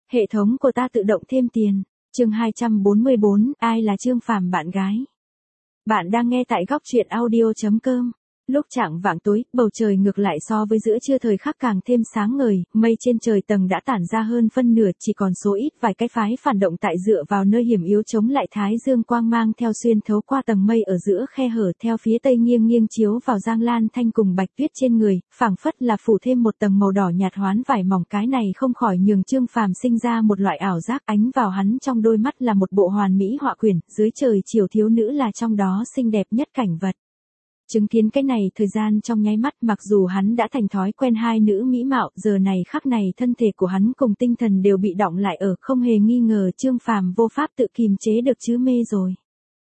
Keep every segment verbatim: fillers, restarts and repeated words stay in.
Hệ thống của ta tự động thêm tiền. Chương hai trăm bốn mươi bốn, ai là Trương Phàm bạn gái? Bạn đang nghe tại góc truyện audio chấm com. Lúc chạng vạng tối, bầu trời ngược lại so với giữa trưa thời khắc càng thêm sáng ngời, mây trên trời tầng đã tản ra hơn phân nửa, chỉ còn số ít vài cái phái phản động tại dựa vào nơi hiểm yếu chống lại thái dương quang mang theo xuyên thấu qua tầng mây ở giữa khe hở theo phía tây nghiêng nghiêng chiếu vào Giang Lan Thanh cùng Bạch Tuyết trên người, phảng phất là phủ thêm một tầng màu đỏ nhạt hoán vải mỏng. Cái này không khỏi nhường Trương Phàm sinh ra một loại ảo giác, ánh vào hắn trong đôi mắt là một bộ hoàn mỹ họa quyển, dưới trời chiều thiếu nữ là trong đó xinh đẹp nhất cảnh vật. Chứng kiến cái này thời gian trong nháy mắt, mặc dù hắn đã thành thói quen hai nữ mỹ mạo, giờ này khắc này thân thể của hắn cùng tinh thần đều bị đọng lại ở, không hề nghi ngờ Trương Phàm vô pháp tự kìm chế được chứ mê rồi.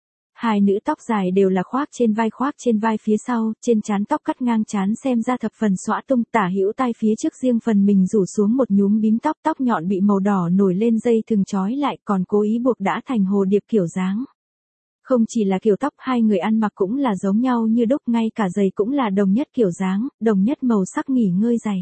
Hai nữ tóc dài đều là khoác trên vai khoác trên vai phía sau, trên trán tóc cắt ngang trán xem ra thập phần xõa tung, tả hữu tai phía trước riêng phần mình rủ xuống một nhúm bím tóc, tóc nhọn bị màu đỏ nổi lên dây thừng trói lại, còn cố ý buộc đã thành hồ điệp kiểu dáng. Không chỉ là kiểu tóc, hai người ăn mặc cũng là giống nhau như đúc, ngay cả giày cũng là đồng nhất kiểu dáng, đồng nhất màu sắc nghỉ ngơi giày.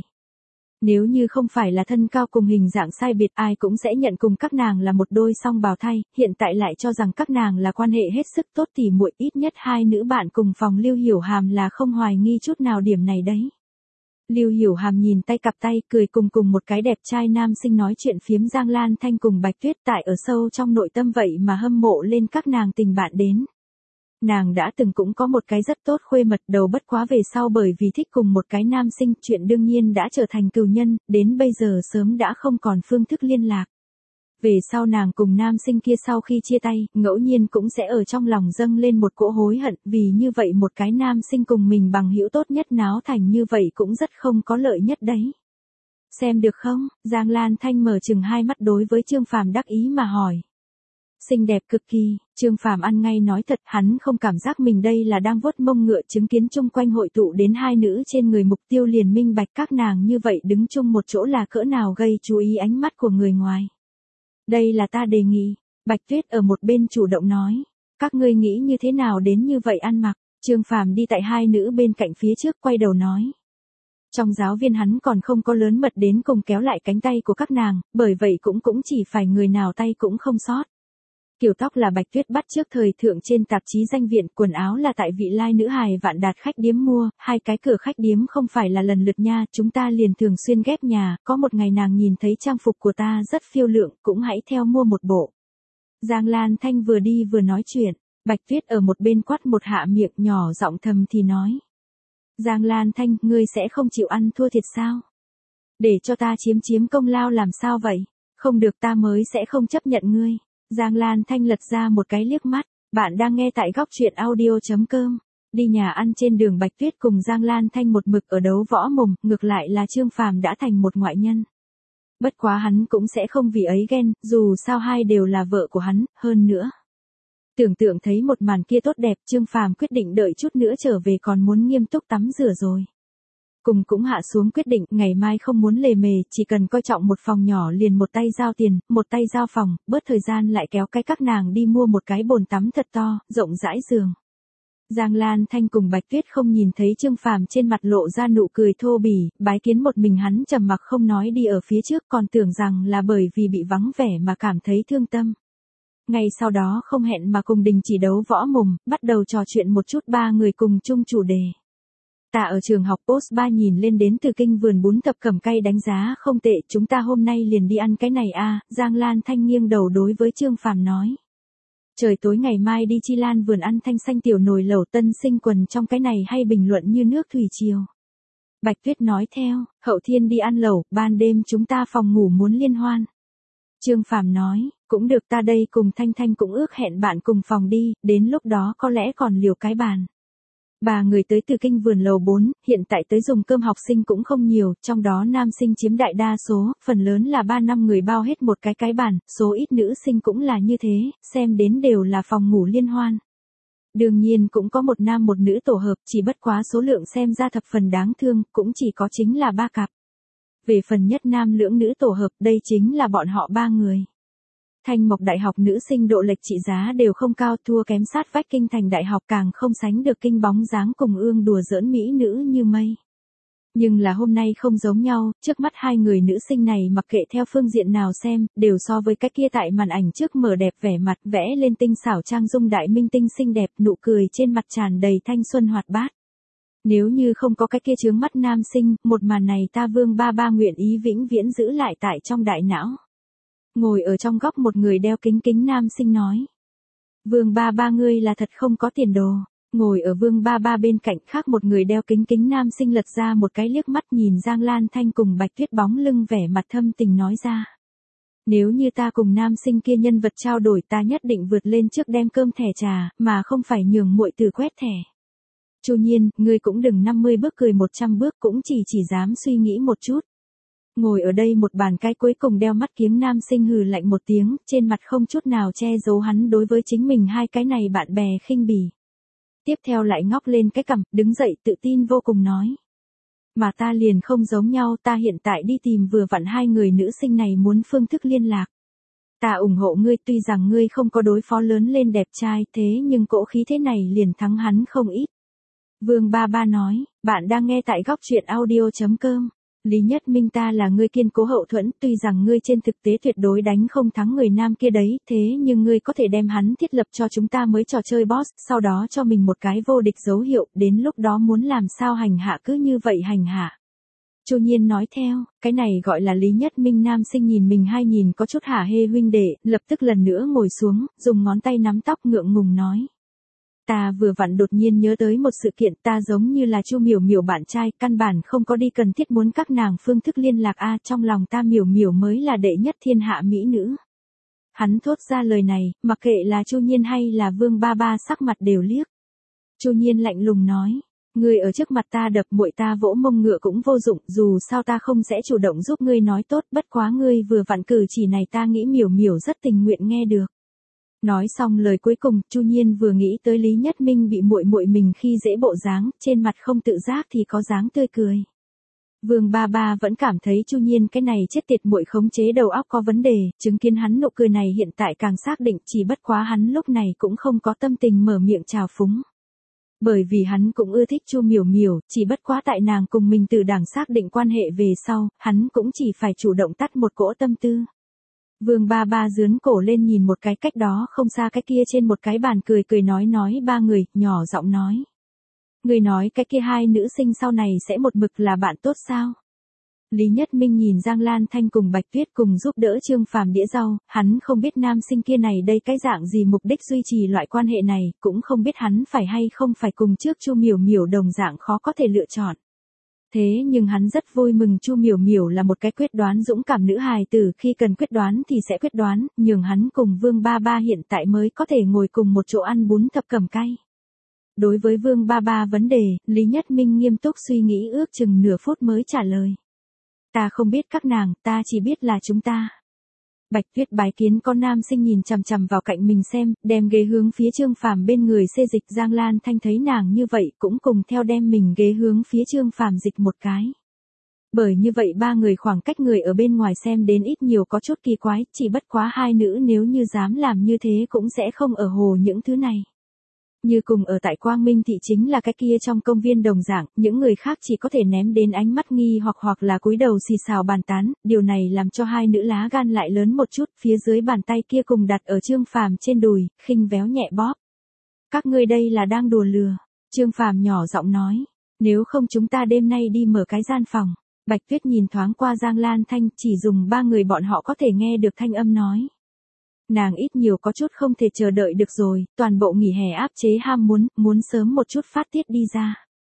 Nếu như không phải là thân cao cùng hình dạng sai biệt, ai cũng sẽ nhận cùng các nàng là một đôi song bào thai, hiện tại lại cho rằng các nàng là quan hệ hết sức tốt tỉ muội, ít nhất hai nữ bạn cùng phòng Lưu Hiểu Hàm là không hoài nghi chút nào điểm này đấy. Lưu Hiểu Hàm nhìn tay cặp tay, cười cùng cùng một cái đẹp trai nam sinh nói chuyện phiếm Giang Lan Thanh cùng Bạch Tuyết, tại ở sâu trong nội tâm vậy mà hâm mộ lên các nàng tình bạn đến. Nàng đã từng cũng có một cái rất tốt khuê mật, đầu bất quá về sau bởi vì thích cùng một cái nam sinh, chuyện đương nhiên đã trở thành cừu nhân, đến bây giờ sớm đã không còn phương thức liên lạc. Về sau nàng cùng nam sinh kia sau khi chia tay, ngẫu nhiên cũng sẽ ở trong lòng dâng lên một cỗ hối hận, vì như vậy một cái nam sinh cùng mình bằng hữu tốt nhất náo thành như vậy cũng rất không có lợi nhất đấy. Xem được không? Giang Lan Thanh mở chừng hai mắt đối với Trương Phàm đắc ý mà hỏi. Xinh đẹp cực kỳ, Trương Phàm ăn ngay nói thật, hắn không cảm giác mình đây là đang vuốt mông ngựa, chứng kiến chung quanh hội tụ đến hai nữ trên người mục tiêu liền minh bạch các nàng như vậy đứng chung một chỗ là cỡ nào gây chú ý ánh mắt của người ngoài. Đây là ta đề nghị, Bạch Tuyết ở một bên chủ động nói, các ngươi nghĩ như thế nào đến như vậy ăn mặc? Trương Phàm đi tại hai nữ bên cạnh phía trước quay đầu nói. Trong giáo viên hắn còn không có lớn mật đến cùng kéo lại cánh tay của các nàng, bởi vậy cũng cũng chỉ phải người nào tay cũng không sót. Kiểu tóc là Bạch Tuyết bắt trước thời thượng trên tạp chí danh viện, quần áo là tại vị lai nữ hài Vạn Đạt khách điếm mua, hai cái cửa khách điếm không phải là lần lượt nha, chúng ta liền thường xuyên ghép nhà, có một ngày nàng nhìn thấy trang phục của ta rất phiêu lượng, cũng hãy theo mua một bộ. Giang Lan Thanh vừa đi vừa nói chuyện, Bạch Tuyết ở một bên quát một hạ miệng, nhỏ giọng thầm thì nói. Giang Lan Thanh, ngươi sẽ không chịu ăn thua thiệt sao? Để cho ta chiếm chiếm công lao làm sao vậy? Không được, ta mới sẽ không chấp nhận ngươi. Giang Lan Thanh lật ra một cái liếc mắt, bạn đang nghe tại góc truyện audio chấm com. Đi nhà ăn trên đường, Bạch Tuyết cùng Giang Lan Thanh một mực ở đấu võ mồm, ngược lại là Trương Phàm đã thành một ngoại nhân. Bất quá hắn cũng sẽ không vì ấy ghen, dù sao hai đều là vợ của hắn, hơn nữa. Tưởng tượng thấy một màn kia tốt đẹp, Trương Phàm quyết định đợi chút nữa trở về còn muốn nghiêm túc tắm rửa rồi. Cùng cũng hạ xuống quyết định, ngày mai không muốn lề mề, chỉ cần coi trọng một phòng nhỏ liền một tay giao tiền, một tay giao phòng, bớt thời gian lại kéo cái các nàng đi mua một cái bồn tắm thật to, rộng rãi giường. Giang Lan Thanh cùng Bạch Tuyết không nhìn thấy Trương Phàm trên mặt lộ ra nụ cười thô bỉ, bái kiến một mình hắn trầm mặc không nói đi ở phía trước, còn tưởng rằng là bởi vì bị vắng vẻ mà cảm thấy thương tâm. Ngay sau đó không hẹn mà cùng đình chỉ đấu võ mồm, bắt đầu trò chuyện một chút, ba người cùng chung chủ đề. Ta ở trường học Post ba nhìn lên đến từ kinh vườn bún thập cẩm cay đánh giá không tệ, chúng ta hôm nay liền đi ăn cái này a. Giang Lan Thanh nghiêng đầu đối với Trương Phàm nói. Trời tối ngày mai đi Chi Lan vườn ăn thanh xanh tiểu nồi lẩu tân sinh quần trong cái này hay bình luận như nước thủy triều. Bạch Tuyết nói theo, hậu thiên đi ăn lẩu, ban đêm chúng ta phòng ngủ muốn liên hoan. Trương Phàm nói, cũng được, ta đây cùng Thanh Thanh cũng ước hẹn bạn cùng phòng đi, đến lúc đó có lẽ còn liều cái bàn. Ba người tới từ kinh vườn lầu bốn, hiện tại tới dùng cơm học sinh cũng không nhiều, trong đó nam sinh chiếm đại đa số, phần lớn là ba năm người bao hết một cái cái bàn, số ít nữ sinh cũng là như thế, xem đến đều là phòng ngủ liên hoan. Đương nhiên cũng có một nam một nữ tổ hợp, chỉ bất quá số lượng xem ra thập phần đáng thương, cũng chỉ có chính là ba cặp. Về phần nhất nam lưỡng nữ tổ hợp, đây chính là bọn họ ba người. Thanh Mộc Đại học nữ sinh độ lệch trị giá đều không cao, thua kém sát vách Kinh Thành Đại học, càng không sánh được Kinh bóng dáng cùng ương đùa giỡn mỹ nữ như mây. Nhưng là hôm nay không giống nhau, trước mắt hai người nữ sinh này mặc kệ theo phương diện nào xem, đều so với cái kia tại màn ảnh trước mở đẹp vẻ mặt vẽ lên tinh xảo trang dung đại minh tinh xinh đẹp, nụ cười trên mặt tràn đầy thanh xuân hoạt bát. Nếu như không có cái kia chướng mắt nam sinh, một màn này ta Vương Ba Ba nguyện ý vĩnh viễn giữ lại tại trong đại não. Ngồi ở trong góc một người đeo kính kính nam sinh nói. Vương Ba Ba ngươi là thật không có tiền đồ. Ngồi ở Vương Ba Ba bên cạnh khác một người đeo kính kính nam sinh lật ra một cái liếc mắt nhìn Giang Lan Thanh cùng Bạch Tuyết bóng lưng vẻ mặt thâm tình nói ra. Nếu như ta cùng nam sinh kia nhân vật trao đổi ta nhất định vượt lên trước đem cơm thẻ trà, mà không phải nhường muội từ quét thẻ. Chu Nhiên, ngươi cũng đừng năm mươi bước cười một trăm bước cũng chỉ chỉ dám suy nghĩ một chút. Ngồi ở đây một bàn cái cuối cùng đeo mắt kiếng nam sinh hừ lạnh một tiếng, trên mặt không chút nào che giấu hắn đối với chính mình hai cái này bạn bè khinh bỉ. Tiếp theo lại ngóc lên cái cằm, đứng dậy tự tin vô cùng nói. Mà ta liền không giống nhau, ta hiện tại đi tìm vừa vặn hai người nữ sinh này muốn phương thức liên lạc. Ta ủng hộ ngươi, tuy rằng ngươi không có đối phó lớn lên đẹp trai thế nhưng cỗ khí thế này liền thắng hắn không ít. Vương Ba Ba nói, bạn đang nghe tại góc truyện audio chấm com. Lý Nhất Minh ta là ngươi kiên cố hậu thuẫn, tuy rằng ngươi trên thực tế tuyệt đối đánh không thắng người nam kia đấy, thế nhưng ngươi có thể đem hắn thiết lập cho chúng ta mới trò chơi boss, sau đó cho mình một cái vô địch dấu hiệu, đến lúc đó muốn làm sao hành hạ cứ như vậy hành hạ. Chu Nhiên nói theo, cái này gọi là Lý Nhất Minh nam sinh nhìn mình hai nhìn có chút hả hê huynh đệ, lập tức lần nữa ngồi xuống, dùng ngón tay nắm tóc ngượng ngùng nói. Ta vừa vặn đột nhiên nhớ tới một sự kiện ta giống như là Chu Miểu Miểu bạn trai, căn bản không có đi cần thiết muốn các nàng phương thức liên lạc a trong lòng ta Miểu Miểu mới là đệ nhất thiên hạ mỹ nữ. Hắn thốt ra lời này, mặc kệ là Chu Nhiên hay là Vương Ba Ba sắc mặt đều liếc. Chu Nhiên lạnh lùng nói, ngươi ở trước mặt ta đập muội ta vỗ mông ngựa cũng vô dụng, dù sao ta không sẽ chủ động giúp ngươi nói tốt, bất quá ngươi vừa vặn cử chỉ này ta nghĩ Miểu Miểu rất tình nguyện nghe được. Nói xong lời cuối cùng, Chu Nhiên vừa nghĩ tới Lý Nhất Minh bị muội muội mình khi dễ bộ dáng, trên mặt không tự giác thì có dáng tươi cười. Vương Ba Ba vẫn cảm thấy Chu Nhiên cái này chết tiệt muội khống chế đầu óc có vấn đề, chứng kiến hắn nụ cười này hiện tại càng xác định, chỉ bất quá hắn lúc này cũng không có tâm tình mở miệng chào phúng. Bởi vì hắn cũng ưa thích Chu Miểu Miểu, chỉ bất quá tại nàng cùng mình từ đảng xác định quan hệ về sau, hắn cũng chỉ phải chủ động tắt một cỗ tâm tư. Vương Ba Ba dướn cổ lên nhìn một cái cách đó không xa cái kia trên một cái bàn cười cười nói nói ba người, nhỏ giọng nói. Người nói cái kia hai nữ sinh sau này sẽ một mực là bạn tốt sao? Lý Nhất Minh nhìn Giang Lan Thanh cùng Bạch Tuyết cùng giúp đỡ Trương Phàm đĩa rau, hắn không biết nam sinh kia này đây cái dạng gì mục đích duy trì loại quan hệ này, cũng không biết hắn phải hay không phải cùng trước Chu Miểu Miểu đồng dạng khó có thể lựa chọn. Thế nhưng hắn rất vui mừng Chu Miểu Miểu là một cái quyết đoán dũng cảm nữ hài tử, khi cần quyết đoán thì sẽ quyết đoán, nhường hắn cùng Vương Ba Ba hiện tại mới có thể ngồi cùng một chỗ ăn bún thập cẩm cay. Đối với Vương Ba Ba vấn đề, Lý Nhất Minh nghiêm túc suy nghĩ ước chừng nửa phút mới trả lời. Ta không biết các nàng, ta chỉ biết là chúng ta. Bạch Tuyết bái kiến con nam sinh nhìn chằm chằm vào cạnh mình xem, đem ghế hướng phía Trương Phàm bên người xê dịch. Giang Lan Thanh thấy nàng như vậy cũng cùng theo đem mình ghế hướng phía Trương Phàm dịch một cái. Bởi như vậy ba người khoảng cách người ở bên ngoài xem đến ít nhiều có chút kỳ quái, chỉ bất quá hai nữ nếu như dám làm như thế cũng sẽ không ở hồ những thứ này. Như cùng ở tại Quang Minh thị chính là cái kia trong công viên đồng dạng, những người khác chỉ có thể ném đến ánh mắt nghi hoặc hoặc là cúi đầu xì xào bàn tán, điều này làm cho hai nữ lá gan lại lớn một chút, phía dưới bàn tay kia cùng đặt ở Trương Phàm trên đùi, khinh véo nhẹ bóp. Các ngươi đây là đang đùa lừa, Trương Phàm nhỏ giọng nói, nếu không chúng ta đêm nay đi mở cái gian phòng. Bạch Tuyết nhìn thoáng qua Giang Lan Thanh, chỉ dùng ba người bọn họ có thể nghe được thanh âm nói. Nàng ít nhiều có chút không thể chờ đợi được rồi, toàn bộ nghỉ hè áp chế ham muốn, muốn sớm một chút phát tiết đi ra.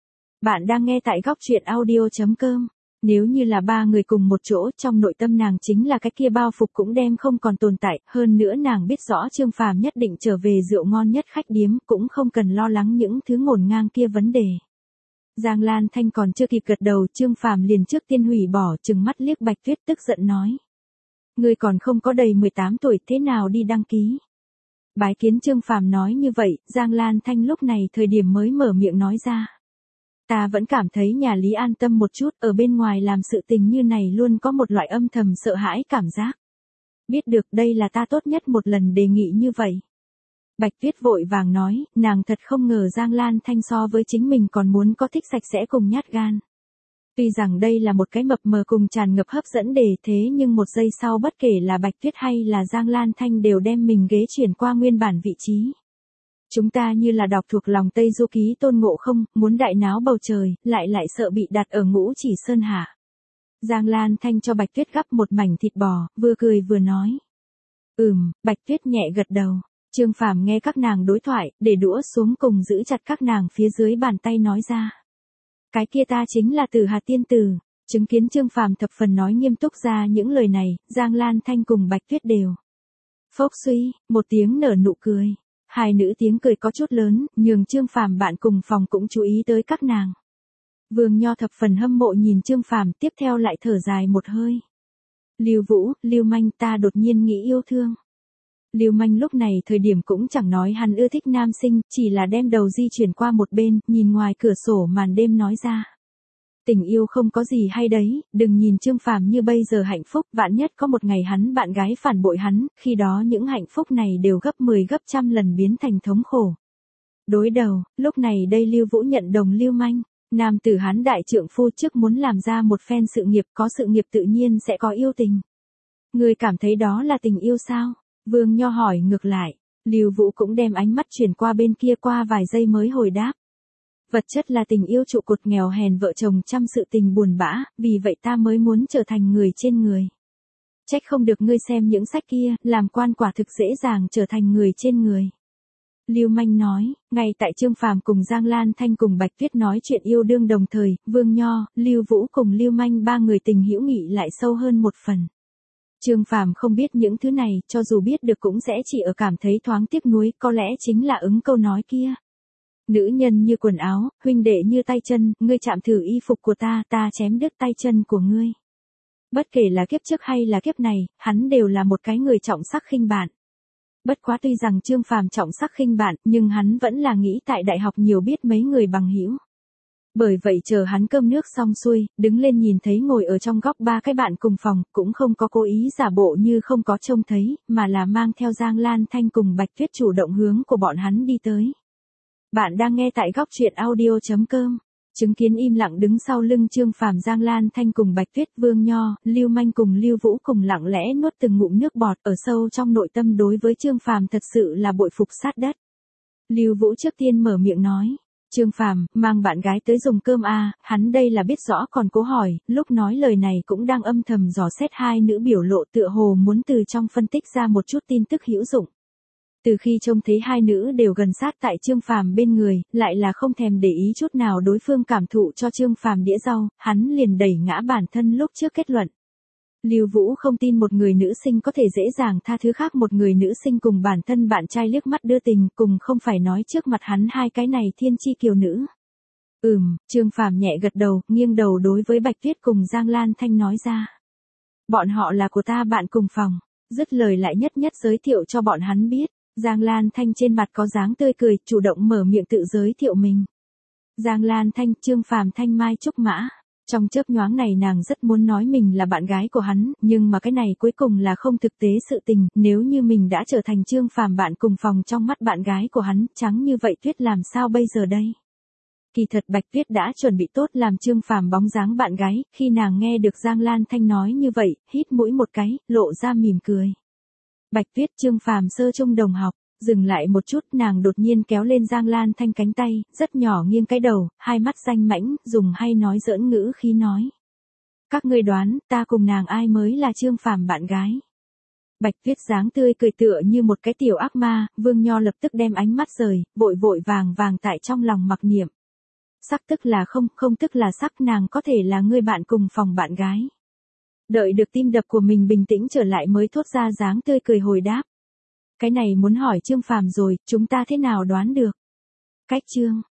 Bạn đang nghe tại góc truyện audio chấm com. Nếu như là ba người cùng một chỗ, trong nội tâm nàng chính là cái kia bao phục cũng đem không còn tồn tại, hơn nữa nàng biết rõ Trương Phàm nhất định trở về rượu ngon nhất khách điếm, cũng không cần lo lắng những thứ ngổn ngang kia vấn đề. Giang Lan Thanh còn chưa kịp gật đầu, Trương Phàm liền trước tiên hủy bỏ, trừng mắt liếc Bạch Tuyết tức giận nói. Ngươi còn không có đầy mười tám tuổi, thế nào đi đăng ký? Bái kiến Trương Phàm nói như vậy, Giang Lan Thanh lúc này thời điểm mới mở miệng nói ra. Ta vẫn cảm thấy nhà Lý an tâm một chút, ở bên ngoài làm sự tình như này luôn có một loại âm thầm sợ hãi cảm giác. Biết được đây là ta tốt nhất một lần đề nghị như vậy. Bạch Tuyết vội vàng nói, nàng thật không ngờ Giang Lan Thanh so với chính mình còn muốn có thích sạch sẽ cùng nhát gan. Tuy rằng đây là một cái mập mờ cùng tràn ngập hấp dẫn đề thế nhưng một giây sau bất kể là Bạch Tuyết hay là Giang Lan Thanh đều đem mình ghế chuyển qua nguyên bản vị trí. Chúng ta như là đọc thuộc lòng Tây Du Ký Tôn Ngộ Không, muốn đại náo bầu trời, lại lại sợ bị đặt ở Ngũ Chỉ Sơn hạ. Giang Lan Thanh cho Bạch Tuyết gắp một mảnh thịt bò, vừa cười vừa nói. Ừm, Bạch Tuyết nhẹ gật đầu. Trương Phàm nghe các nàng đối thoại, để đũa xuống cùng giữ chặt các nàng phía dưới bàn tay nói ra. Cái kia ta chính là Tử Hà tiên tử. Chứng kiến Trương Phàm thập phần nói nghiêm túc ra những lời này, Giang Lan Thanh cùng Bạch Tuyết đều. Phốc suy, một tiếng nở nụ cười. Hai nữ tiếng cười có chút lớn, nhường Trương Phàm bạn cùng phòng cũng chú ý tới các nàng. Vương Nho thập phần hâm mộ nhìn Trương Phàm, tiếp theo lại thở dài một hơi. Lưu Vũ, Lưu Manh, ta đột nhiên nghĩ yêu thương. Lưu Manh lúc này thời điểm cũng chẳng nói hắn ưa thích nam sinh, chỉ là đem đầu di chuyển qua một bên, nhìn ngoài cửa sổ màn đêm nói ra. Tình yêu không có gì hay đấy, đừng nhìn Trương Phàm như bây giờ hạnh phúc, vạn nhất có một ngày hắn bạn gái phản bội hắn, khi đó những hạnh phúc này đều gấp mười gấp trăm lần biến thành thống khổ. Đối đầu, lúc này đây Lưu Vũ nhận đồng Lưu Manh, nam tử hắn đại trượng phu trước muốn làm ra một phen sự nghiệp, có sự nghiệp tự nhiên sẽ có yêu tình. Người cảm thấy đó là tình yêu sao? Vương Nho hỏi ngược lại, Lưu Vũ cũng đem ánh mắt chuyển qua bên kia qua vài giây mới hồi đáp. Vật chất là tình yêu trụ cột nghèo hèn vợ chồng chăm sự tình buồn bã, vì vậy ta mới muốn trở thành người trên người. Trách không được ngươi xem những sách kia, làm quan quả thực dễ dàng trở thành người trên người. Lưu Manh nói, ngay tại Trương Phàm cùng Giang Lan Thanh cùng Bạch Tuyết nói chuyện yêu đương đồng thời, Vương Nho, Lưu Vũ cùng Lưu Manh ba người tình hữu nghị lại sâu hơn một phần. Trương Phàm không biết những thứ này, cho dù biết được cũng sẽ chỉ ở cảm thấy thoáng tiếc nuối, có lẽ chính là ứng câu nói kia. Nữ nhân như quần áo, huynh đệ như tay chân, ngươi chạm thử y phục của ta, ta chém đứt tay chân của ngươi. Bất kể là kiếp trước hay là kiếp này, hắn đều là một cái người trọng sắc khinh bạn. Bất quá tuy rằng Trương Phàm trọng sắc khinh bạn, nhưng hắn vẫn là nghĩ tại đại học nhiều biết mấy người bằng hữu. Bởi vậy chờ hắn cơm nước xong xuôi, đứng lên nhìn thấy ngồi ở trong góc ba cái bạn cùng phòng, cũng không có cố ý giả bộ như không có trông thấy, mà là mang theo Giang Lan Thanh cùng Bạch Tuyết chủ động hướng của bọn hắn đi tới. Bạn đang nghe tại góc truyện audio chấm com. Chứng kiến im lặng đứng sau lưng Trương Phàm, Giang Lan Thanh cùng Bạch Tuyết, Vương Nho, Lưu Manh cùng Lưu Vũ cùng lặng lẽ nuốt từng ngụm nước bọt, ở sâu trong nội tâm đối với Trương Phàm thật sự là bội phục sát đất. Lưu Vũ trước tiên mở miệng nói, Trương Phàm, mang bạn gái tới dùng cơm à, hắn đây là biết rõ còn cố hỏi, lúc nói lời này cũng đang âm thầm dò xét hai nữ biểu lộ, tựa hồ muốn từ trong phân tích ra một chút tin tức hữu dụng. Từ khi trông thấy hai nữ đều gần sát tại Trương Phàm bên người, lại là không thèm để ý chút nào đối phương cảm thụ cho Trương Phàm đĩa rau, hắn liền đẩy ngã bản thân lúc trước kết luận. Lưu Vũ không tin một người nữ sinh có thể dễ dàng tha thứ khác một người nữ sinh cùng bản thân bạn trai liếc mắt đưa tình, cùng không phải nói trước mặt hắn hai cái này thiên chi kiều nữ. Ừm, Trương Phàm nhẹ gật đầu, nghiêng đầu đối với Bạch Tuyết cùng Giang Lan Thanh nói ra. Bọn họ là của ta bạn cùng phòng, dứt lời lại nhất nhất giới thiệu cho bọn hắn biết. Giang Lan Thanh trên mặt có dáng tươi cười, chủ động mở miệng tự giới thiệu mình. Giang Lan Thanh, Trương Phàm, Thanh Mai Trúc Mã. Trong chớp nhoáng này nàng rất muốn nói mình là bạn gái của hắn, nhưng mà cái này cuối cùng là không thực tế sự tình, nếu như mình đã trở thành Trương Phàm bạn cùng phòng trong mắt bạn gái của hắn, trắng như vậy Tuyết làm sao bây giờ đây? Kỳ thật Bạch Tuyết đã chuẩn bị tốt làm Trương Phàm bóng dáng bạn gái, khi nàng nghe được Giang Lan Thanh nói như vậy, hít mũi một cái, lộ ra mỉm cười. Bạch Tuyết, Trương Phàm sơ trung đồng học, dừng lại một chút, nàng đột nhiên kéo lên Giang Lan Thanh cánh tay, rất nhỏ nghiêng cái đầu, hai mắt danh mãnh, dùng hay nói giỡn ngữ khí nói. Các ngươi đoán, ta cùng nàng ai mới là Trương Phàm bạn gái? Bạch Tuyết dáng tươi cười tựa như một cái tiểu ác ma, Vương Nho lập tức đem ánh mắt rời, vội vội vàng vàng tại trong lòng mặc niệm. Sắc tức là không, không tức là sắc, nàng có thể là người bạn cùng phòng bạn gái. Đợi được tim đập của mình bình tĩnh trở lại mới thốt ra dáng tươi cười hồi đáp. Cái này muốn hỏi Trương Phàm rồi, chúng ta thế nào đoán được? Cách Trương